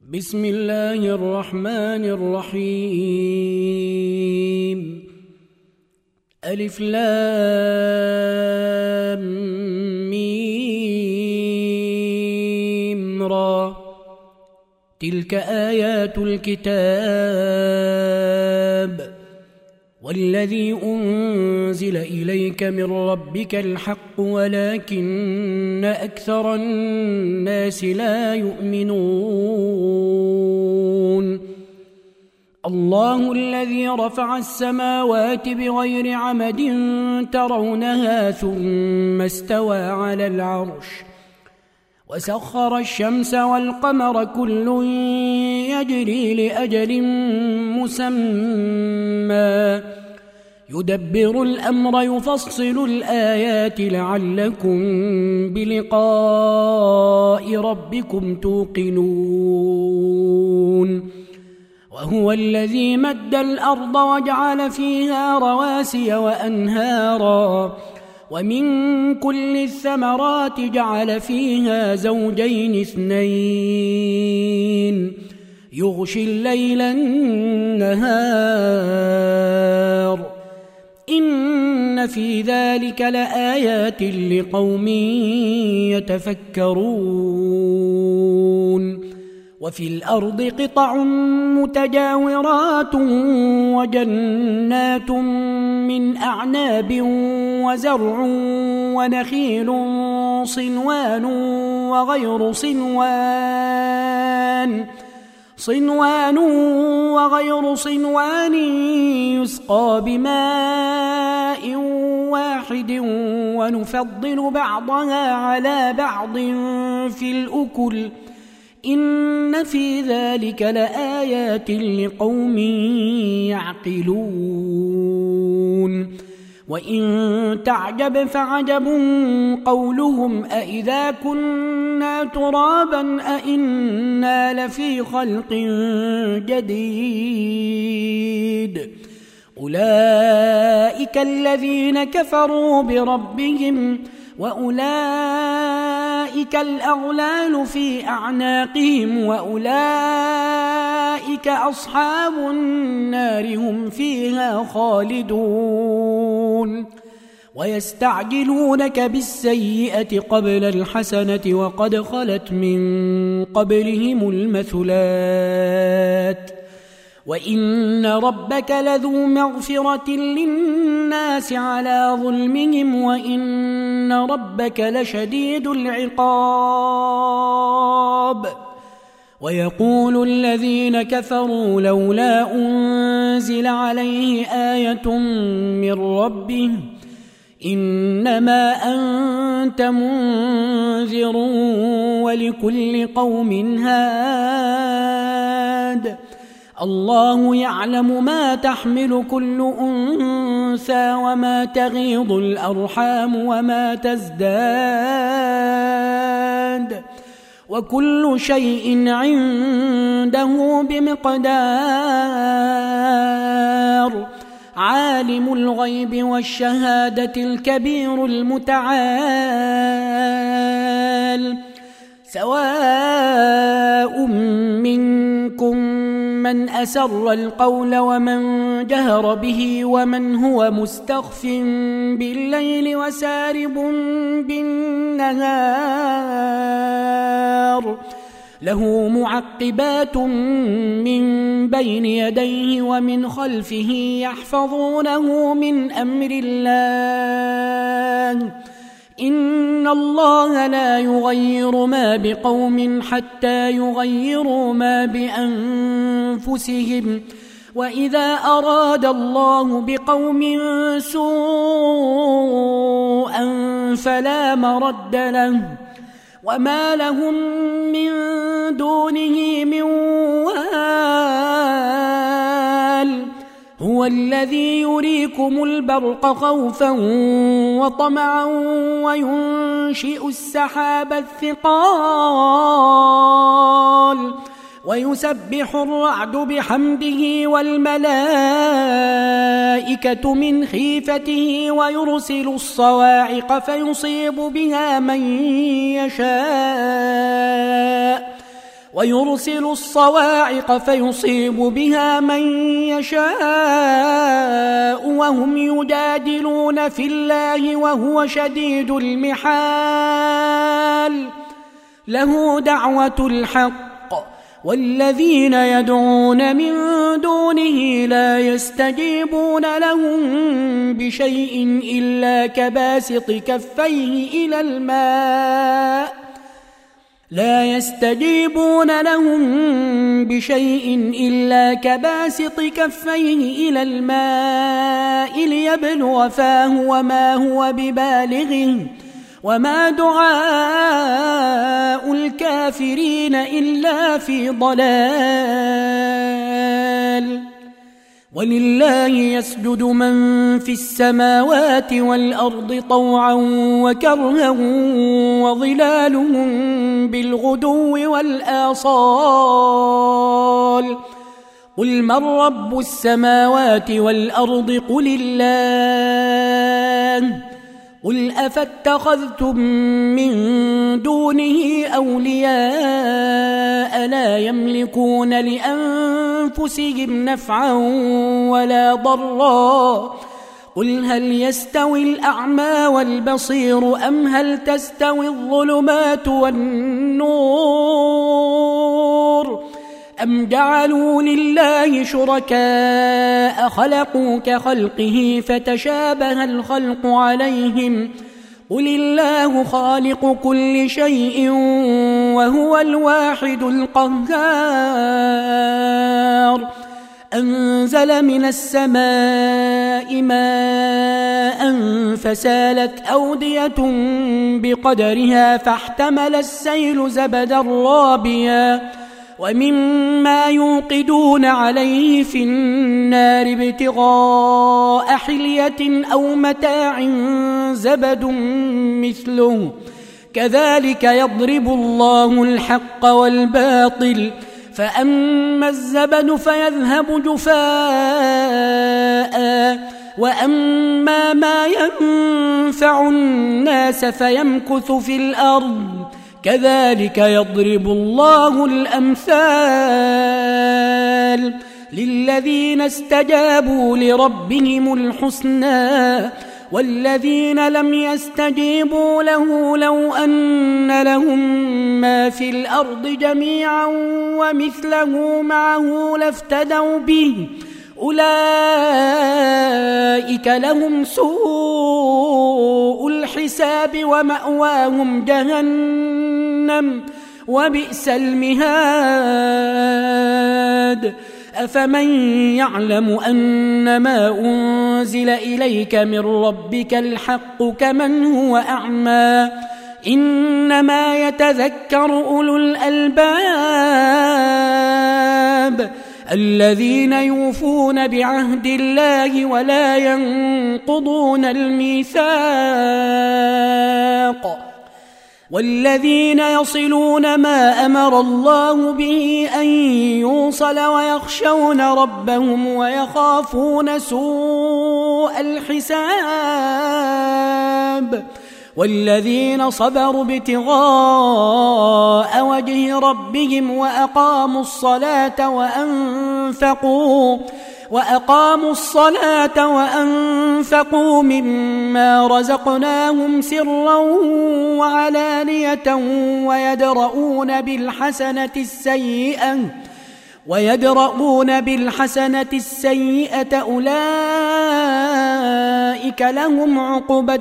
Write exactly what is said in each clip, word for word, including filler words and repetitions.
بسم الله الرحمن الرحيم. ألف لام ميم را. تلك آيات الكتاب والذي أنزل إليك من ربك الحق ولكن أكثر الناس لا يؤمنون. الله الذي رفع السماوات بغير عمد ترونها ثم استوى على العرش وسخر الشمس والقمر كل يجري لأجل مسمى يدبر الأمر يفصل الآيات لعلكم بلقاء ربكم توقنون. وهو الذي مد الأرض وجعل فيها رواسي وأنهارا ومن كل الثمرات جعل فيها زوجين اثنين يغشي الليل النهار إن في ذلك لآيات لقوم يتفكرون. وفي الأرض قطع متجاورات وجنات من أعناب وزرع ونخيل صنوان وغير صنوان صنوان وغير صنوان يسقى بماء واحد ونفضل بعضها على بعض في الأكل إن في ذلك لآيات لقوم يعقلون. وإن تعجب فعجب قولهم أإذا كنا ترابا أإنا لفي خلق جديد أولئك الذين كفروا بربهم وأولئك الأغلال في أعناقهم وأولئك أصحاب النار هم فيها خالدون. ويستعجلونك بالسيئة قبل الحسنة وقد خلت من قبلهم المثلات وإن ربك لذو مغفرة للناس على ظلمهم وإن ربك لشديد العقاب. ويقول الذين كفروا لولا أنزل عليه آية من ربه إنما أنت منذر ولكل قوم هاد الله يعلم ما تحمل كل أنثى وما تغيض الأرحام وما تزداد وكل شيء عنده بمقدار. عالم الغيب والشهادة الكبير المتعال سواء منكم من أسر القول ومن جهر به ومن هو مستخف بالليل وسارب بالنهار له معقبات من بين يديه ومن خلفه يحفظونه من أمر الله إن الله لا يغير ما بقوم حتى يغيروا ما بأنفسهم وإذا أراد الله بقوم سوءا فلا مرد له وما لهم من دونه من وال. هو الذي يريكم البرق خوفا وطمعا وينشئ السحاب الثقال ويسبح الرعد بحمده والملائكة من خيفته ويرسل الصواعق فيصيب بها من يشاء ويرسل الصواعق فيصيب بها من يشاء وهم يجادلون في الله وهو شديد المحال له دعوة الحق والذين يدعون من دونه لا يستجيبون لهم بشيء إلا كباسط كفيه إلى الماء لا يستجيبون لهم بشيء إلا كباسط كفيه إلى الماء ليبلغ فاه وما هو ببالغه وما دعاء الكافرين إلا في ضلال ولله يسجد من في السماوات والأرض طوعا وكرها وظلالهم بالغدو والآصال قل من رب السماوات والأرض قل الله قل أفاتخذتم من دونه أولياء لا يملكون لأنفسهم نفعا ولا ضرا قل هل يستوي الأعمى والبصير أم هل تستوي الظلمات والنور أم جعلوا لله شركاء خلقوا كخلقه فتشابه الخلق عليهم قل الله خالق كل شيء وهو الواحد القهار أنزل من السماء ماء فسالت أودية بقدرها فاحتمل السيل زبدا رابيا ومما يوقدون عليه في النار ابتغاء حلية أو متاع زبد مثله كذلك يضرب الله الحق والباطل فأما الزبد فيذهب جفاء وأما ما ينفع الناس فيمكث في الأرض كذلك يضرب الله الأمثال للذين استجابوا لربهم الحسنى والذين لم يستجيبوا له لو أن لهم ما في الأرض جميعا ومثله معه لافتدوا به أولئك لهم سوء الحساب ومأواهم جهنم وبئس المهاد أفمن يعلم أنما أنزل إليك من ربك الحق كمن هو أعمى إنما يتذكر أولو الألباب الذين يوفون بعهد الله ولا ينقضون الميثاق والذين يصلون ما أمر الله به أن يوصل ويخشون ربهم ويخافون سوء الحساب والذين صبروا ابتغاء وجه ربهم وأقاموا الصلاة وأنفقوا وأقاموا الصلاة وأنفقوا مما رزقناهم سرا وعلانية ويدرؤون بالحسنة السيئة ويدرؤون بالحسنة السيئة أولئك لهم عقبى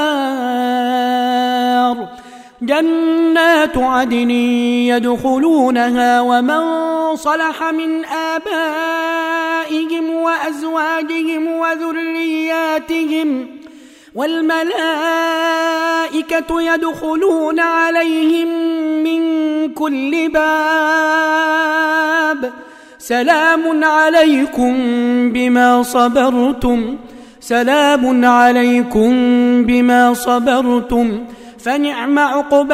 الدار جنات عدن يدخلونها ومن صلح من آبائهم وأزواجهم وذرياتهم والملائكة يدخلون عليهم من كل باب سلام عليكم بما صبرتم سلام عليكم بما صبرتم فنعم عقبى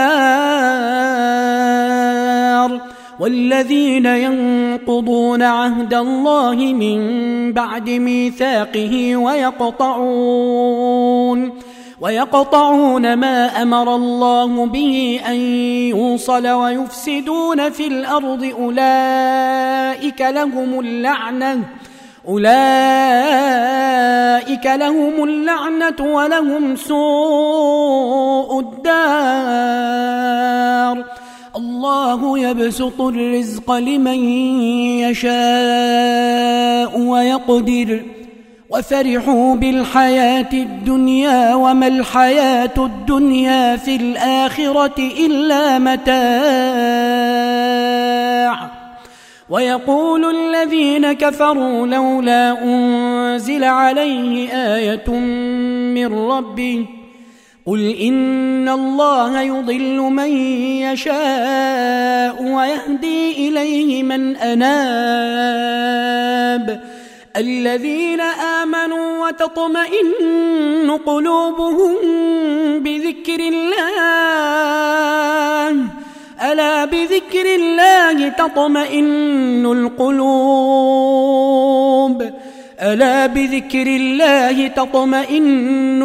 الدار والذين ينقضون عهد الله من بعد ميثاقه ويقطعون ويقطعون ما أمر الله به أن يوصل ويفسدون في الأرض أولئك لهم اللعنة أولئك لهم اللعنة ولهم سوء الدار الله يبسط الرزق لمن يشاء ويقدر وفرحوا بالحياة الدنيا وما الحياة الدنيا في الآخرة إلا متاع ويقول الذين كفروا لولا أنزل عليه آية من ربه قل إن الله يضل من يشاء ويهدي إليه من أناب الذين آمنوا وتطمئن قلوبهم بذكر الله ألا بذكر الله تطمئن القلوب ألا بذكر الله تطمئن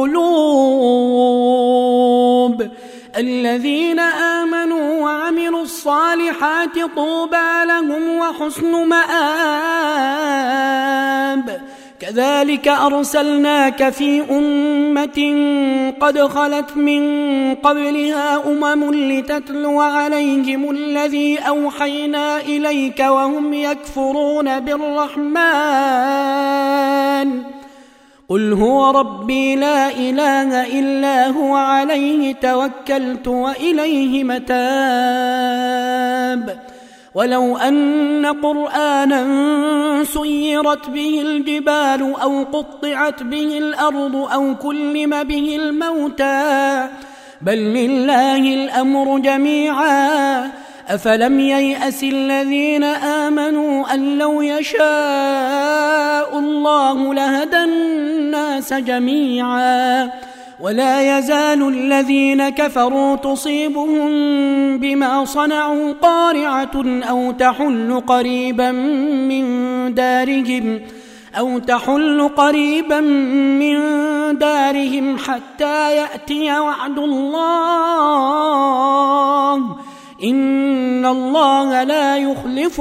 القلوب الذين آمنوا وعملوا الصالحات طوبى لهم وحسن مآب كذلك أرسلناك في أمة قد خلت من قبلها أمم لتتلو عليهم الذي أوحينا إليك وهم يكفرون بالرحمن قل هو ربي لا إله إلا هو عليه توكلت وإليه متاب ولو أن قرآنا سيرت به الجبال أو قطعت به الأرض أو كلم به الموتى بل لله الأمر جميعا أفلم ييأس الذين آمنوا أن لو يشاء الله لهدى الناس جميعا ولا يزال الذين كفروا تصيبهم بما صنعوا قارعة أو تحل قريبا من دارهم أو تحل قريبا من دارهم حتى يأتي وعد الله إن الله لا يخلف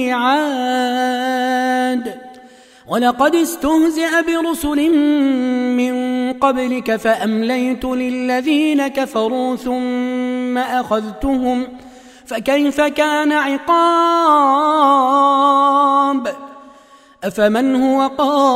الميعاد ولقد استهزئ برسل من قبلك فأمليت للذين كفروا ثم أخذتهم فكيف كان عقاب أفمن هو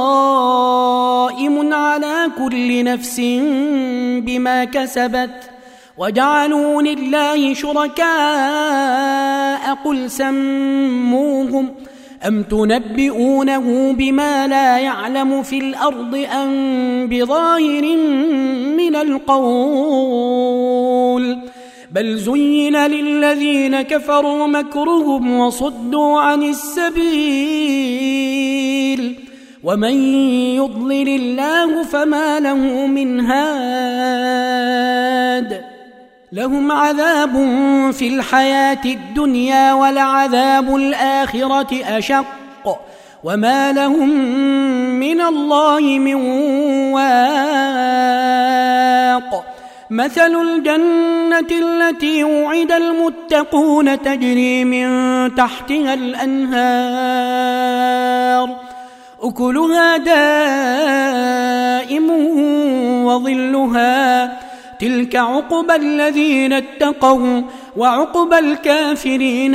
قائم على كل نفس بما كسبت وجعلوا لله شركاء قل سموهم أم تنبئونه بما لا يعلم في الأرض أم بظاهر من القول بل زين للذين كفروا مكرهم وصدوا عن السبيل ومن يضلل الله فما له من هاد لهم عذاب في الحياة الدنيا ولعذاب الآخرة أشق وما لهم من الله من واق مثل الجنة التي وعد المتقون تجري من تحتها الأنهار أكلها دائم وظلها تلك عقبى الذين اتقوا وعقبى الكافرين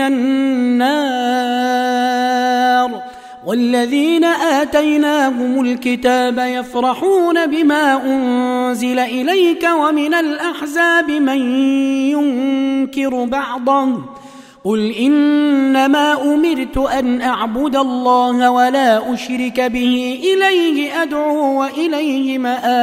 النار والذين آتيناهم الكتاب يفرحون بما أنزل إليك ومن الأحزاب من ينكر بعضه قل إنما أمرت أن أعبد الله ولا أشرك به إليه أدعو وإليه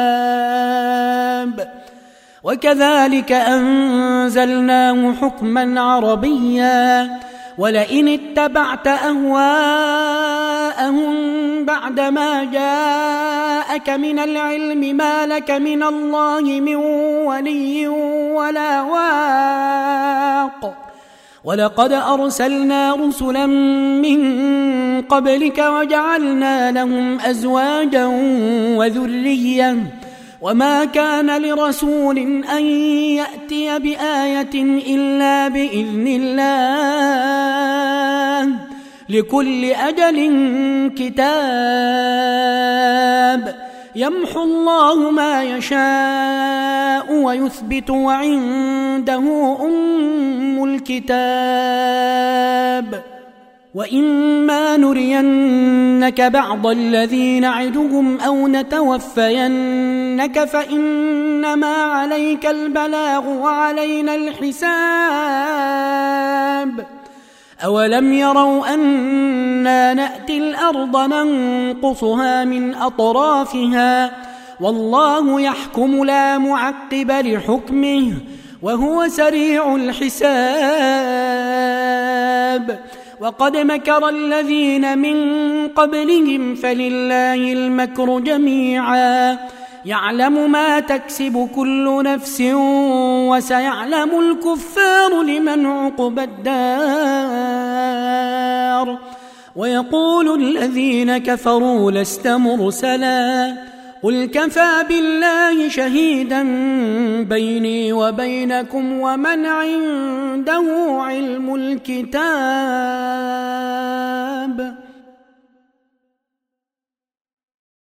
مآب وكذلك أنزلناه حكما عربيا ولئن اتبعت أهواءهم بعدما جاءك من العلم ما لك من الله من ولي ولا واق ولقد أرسلنا رسلا من قبلك وجعلنا لهم أزواجا وذرية وما كان لرسول أن يأتي بآية إلا بإذن الله لكل أجل كتاب يمحو الله ما يشاء ويثبت وعنده أم الكتاب وإما نرينك بعض الذي نعدهم أو نتوفينك فإنما عليك البلاغ وعلينا الحساب أولم يروا أنا نأتي الأرض ننقصها من أطرافها والله يحكم لا معقب لحكمه وهو سريع الحساب وقد مكر الذين من قبلهم فلله المكر جميعا يعلم ما تكسب كل نفس وسيعلم الكفار لمن عقبى الدار ويقول الذين كفروا لست مرسلا قل كفى بالله شهيدا بيني وبينكم ومن عنده علم الكتاب